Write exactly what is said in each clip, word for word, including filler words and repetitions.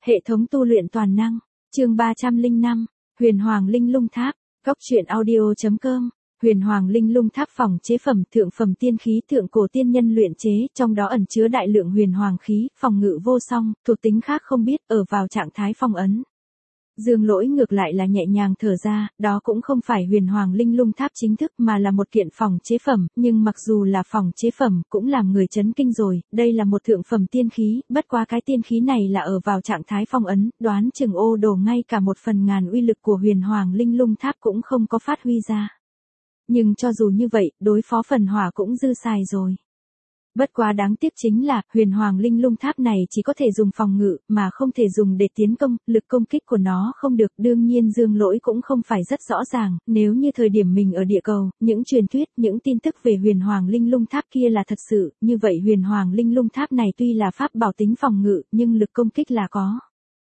Hệ thống tu luyện toàn năng, chương ba trăm lẻ năm, Huyền Hoàng Linh Lung Tháp, góc truyện audio chấm com. Huyền Hoàng Linh Lung Tháp phòng chế phẩm thượng phẩm tiên khí thượng cổ tiên nhân luyện chế, trong đó ẩn chứa đại lượng huyền hoàng khí, phòng ngự vô song, thuộc tính khác không biết, ở vào trạng thái phong ấn. Dương Lỗi ngược lại là nhẹ nhàng thở ra, đó cũng không phải Huyền Hoàng Linh Lung Tháp chính thức mà là một kiện phòng chế phẩm, nhưng mặc dù là phòng chế phẩm cũng làm người chấn kinh rồi, đây là một thượng phẩm tiên khí, bất quá cái tiên khí này là ở vào trạng thái phong ấn, đoán chừng Ô Đồ ngay cả một phần ngàn uy lực của Huyền Hoàng Linh Lung Tháp cũng không có phát huy ra. Nhưng cho dù như vậy, đối phó phần hỏa cũng dư xài rồi. Bất quá đáng tiếc chính là, Huyền Hoàng Linh Lung Tháp này chỉ có thể dùng phòng ngự, mà không thể dùng để tiến công, lực công kích của nó không được. Đương nhiên Dương Lỗi cũng không phải rất rõ ràng, nếu như thời điểm mình ở địa cầu, những truyền thuyết, những tin tức về Huyền Hoàng Linh Lung Tháp kia là thật sự, như vậy Huyền Hoàng Linh Lung Tháp này tuy là pháp bảo tính phòng ngự, nhưng lực công kích là có.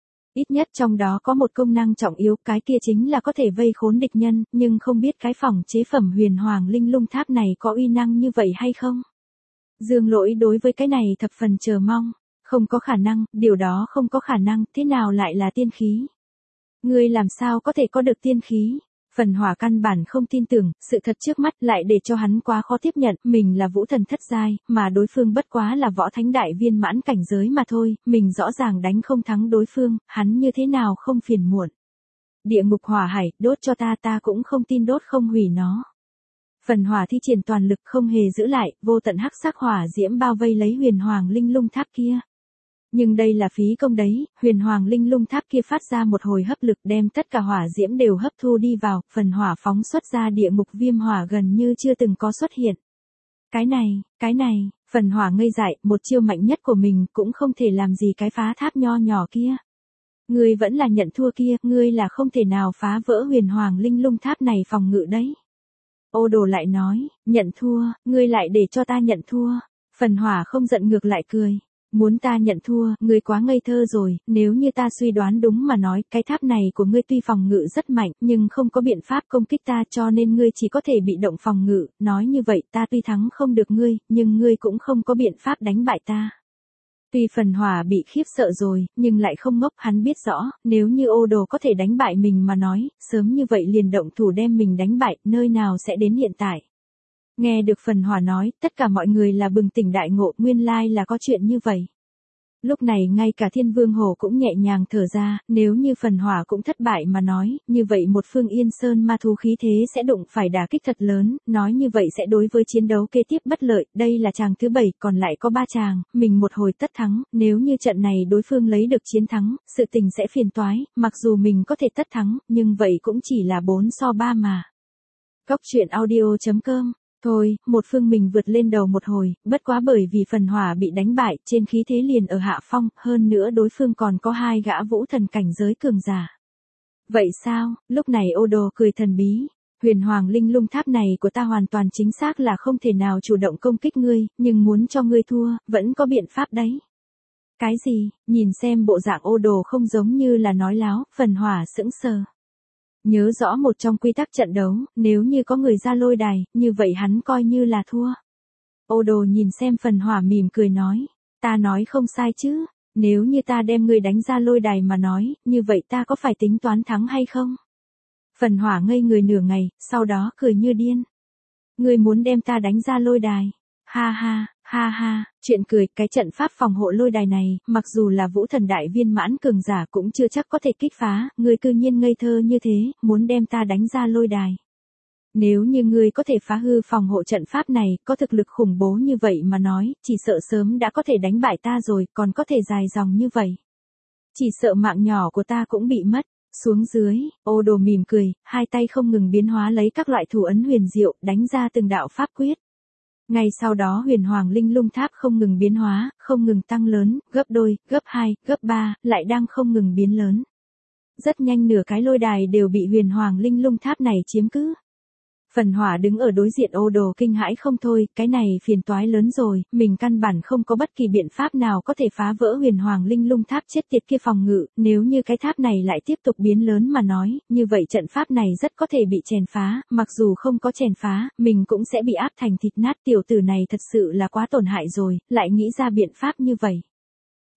Ít nhất trong đó có một công năng trọng yếu, cái kia chính là có thể vây khốn địch nhân, nhưng không biết cái phòng chế phẩm Huyền Hoàng Linh Lung Tháp này có uy năng như vậy hay không? Dương Lỗi đối với cái này thập phần chờ mong, không có khả năng, điều đó không có khả năng, thế nào lại là tiên khí? Ngươi làm sao có thể có được tiên khí? Phần hỏa căn bản không tin tưởng, sự thật trước mắt lại để cho hắn quá khó tiếp nhận, mình là vũ thần thất giai, mà đối phương bất quá là võ thánh đại viên mãn cảnh giới mà thôi, mình rõ ràng đánh không thắng đối phương, hắn như thế nào không phiền muộn. Địa ngục hỏa hải, đốt cho ta, ta cũng không tin đốt không hủy nó. Phần hỏa thi triển toàn lực không hề giữ lại, vô tận hắc sắc hỏa diễm bao vây lấy Huyền Hoàng Linh Lung Tháp kia. Nhưng đây là phí công đấy, Huyền Hoàng Linh Lung Tháp kia phát ra một hồi hấp lực đem tất cả hỏa diễm đều hấp thu đi vào, phần hỏa phóng xuất ra địa ngục viêm hỏa gần như chưa từng có xuất hiện. Cái này, cái này, phần hỏa ngây dại, một chiêu mạnh nhất của mình cũng không thể làm gì cái phá tháp nho nhỏ kia. Ngươi vẫn là nhận thua kia, ngươi là không thể nào phá vỡ Huyền Hoàng Linh Lung Tháp này phòng ngự đấy. Ô Đồ lại nói, nhận thua, ngươi lại để cho ta nhận thua. Phần hỏa không giận ngược lại cười. Muốn ta nhận thua, ngươi quá ngây thơ rồi, nếu như ta suy đoán đúng mà nói, cái tháp này của ngươi tuy phòng ngự rất mạnh, nhưng không có biện pháp công kích ta cho nên ngươi chỉ có thể bị động phòng ngự, nói như vậy ta tuy thắng không được ngươi, nhưng ngươi cũng không có biện pháp đánh bại ta. Tuy phần hỏa bị khiếp sợ rồi, nhưng lại không ngốc, hắn biết rõ, nếu như Ô Đồ có thể đánh bại mình mà nói, sớm như vậy liền động thủ đem mình đánh bại, nơi nào sẽ đến hiện tại. Nghe được phần hỏa nói, tất cả mọi người là bừng tỉnh đại ngộ, nguyên lai là có chuyện như vậy. Lúc này ngay cả Thiên Vương Hổ cũng nhẹ nhàng thở ra, nếu như phần hỏa cũng thất bại mà nói, như vậy một phương Yên Sơn ma thú khí thế sẽ đụng phải đả kích thật lớn, nói như vậy sẽ đối với chiến đấu kế tiếp bất lợi, đây là chàng thứ bảy, còn lại có ba chàng, mình một hồi tất thắng, nếu như trận này đối phương lấy được chiến thắng, sự tình sẽ phiền toái, mặc dù mình có thể tất thắng, nhưng vậy cũng chỉ là bốn so ba mà. Góc truyện audio chấm com. Thôi, một phương mình vượt lên đầu một hồi, bất quá bởi vì phần hỏa bị đánh bại, trên khí thế liền ở hạ phong, hơn nữa đối phương còn có hai gã vũ thần cảnh giới cường giả. Vậy sao, lúc này Ô Đồ cười thần bí, Huyền Hoàng Linh Lung Tháp này của ta hoàn toàn chính xác là không thể nào chủ động công kích ngươi, nhưng muốn cho ngươi thua, vẫn có biện pháp đấy. Cái gì, nhìn xem bộ dạng Ô Đồ không giống như là nói láo, phần hỏa sững sờ. Nhớ rõ một trong quy tắc trận đấu, nếu như có người ra lôi đài, như vậy hắn coi như là thua. Ô Đồ nhìn xem phần hỏa mỉm cười nói, ta nói không sai chứ, nếu như ta đem ngươi đánh ra lôi đài mà nói, như vậy ta có phải tính toán thắng hay không? Phần hỏa ngây người nửa ngày, sau đó cười như điên. Ngươi muốn đem ta đánh ra lôi đài? Ha ha, ha ha, chuyện cười, cái trận pháp phòng hộ lôi đài này, mặc dù là vũ thần đại viên mãn cường giả cũng chưa chắc có thể kích phá, ngươi cư nhiên ngây thơ như thế, muốn đem ta đánh ra lôi đài. Nếu như ngươi có thể phá hư phòng hộ trận pháp này, có thực lực khủng bố như vậy mà nói, chỉ sợ sớm đã có thể đánh bại ta rồi, còn có thể dài dòng như vậy. Chỉ sợ mạng nhỏ của ta cũng bị mất. Xuống dưới, Ô Đồ mỉm cười, hai tay không ngừng biến hóa lấy các loại thủ ấn huyền diệu, đánh ra từng đạo pháp quyết. Ngay sau đó Huyền Hoàng Linh Lung Tháp không ngừng biến hóa, không ngừng tăng lớn, gấp đôi, gấp hai, gấp ba, lại đang không ngừng biến lớn. Rất nhanh nửa cái lôi đài đều bị Huyền Hoàng Linh Lung Tháp này chiếm cứ. Phần hỏa đứng ở đối diện Ô Đồ kinh hãi không thôi, cái này phiền toái lớn rồi, mình căn bản không có bất kỳ biện pháp nào có thể phá vỡ Huyền Hoàng Linh Lung Tháp chết tiệt kia phòng ngự, nếu như cái tháp này lại tiếp tục biến lớn mà nói, như vậy trận pháp này rất có thể bị chèn phá, mặc dù không có chèn phá, mình cũng sẽ bị áp thành thịt nát, tiểu tử này thật sự là quá tổn hại rồi, lại nghĩ ra biện pháp như vậy.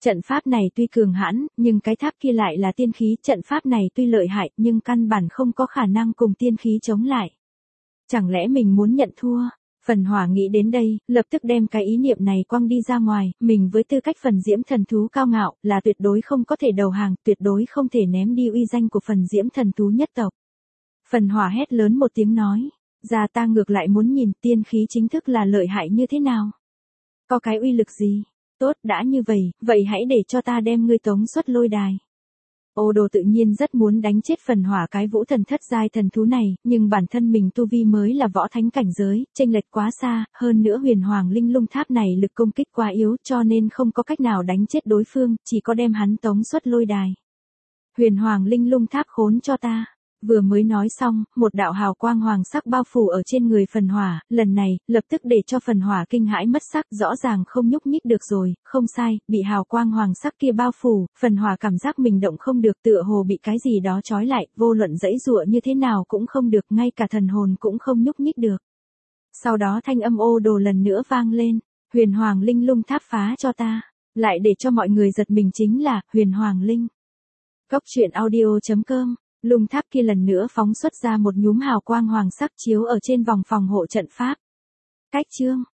Trận pháp này tuy cường hãn, nhưng cái tháp kia lại là tiên khí, trận pháp này tuy lợi hại, nhưng căn bản không có khả năng cùng tiên khí chống lại. Chẳng lẽ mình muốn nhận thua? Phần Hỏa nghĩ đến đây, lập tức đem cái ý niệm này quăng đi ra ngoài, mình với tư cách phần diễm thần thú cao ngạo, là tuyệt đối không có thể đầu hàng, tuyệt đối không thể ném đi uy danh của phần diễm thần thú nhất tộc. Phần Hỏa hét lớn một tiếng nói, ra ta ngược lại muốn nhìn tiên khí chính thức là lợi hại như thế nào. Có cái uy lực gì? Tốt, đã như vậy, vậy hãy để cho ta đem ngươi tống xuất lôi đài. Ô Đồ tự nhiên rất muốn đánh chết Phần Hỏa cái vũ thần thất giai thần thú này, nhưng bản thân mình tu vi mới là võ thánh cảnh giới, chênh lệch quá xa, hơn nữa Huyền Hoàng Linh Lung Tháp này lực công kích quá yếu cho nên không có cách nào đánh chết đối phương, chỉ có đem hắn tống xuất lôi đài. Huyền Hoàng Linh Lung Tháp khốn cho ta. Vừa mới nói xong, một đạo hào quang hoàng sắc bao phủ ở trên người Phần Hỏa, lần này, lập tức để cho Phần Hỏa kinh hãi mất sắc, rõ ràng không nhúc nhích được rồi, không sai, bị hào quang hoàng sắc kia bao phủ, Phần Hỏa cảm giác mình động không được, tựa hồ bị cái gì đó trói lại, vô luận giãy giụa như thế nào cũng không được, ngay cả thần hồn cũng không nhúc nhích được. Sau đó thanh âm Ô Đồ lần nữa vang lên, Huyền Hoàng Linh Lung Tháp phá cho ta, lại để cho mọi người giật mình chính là, Huyền Hoàng Linh. Cốc truyện audio chấm com. Lung tháp kia lần nữa phóng xuất ra một nhúm hào quang hoàng sắc chiếu ở trên vòng phòng hộ trận pháp. Cách chương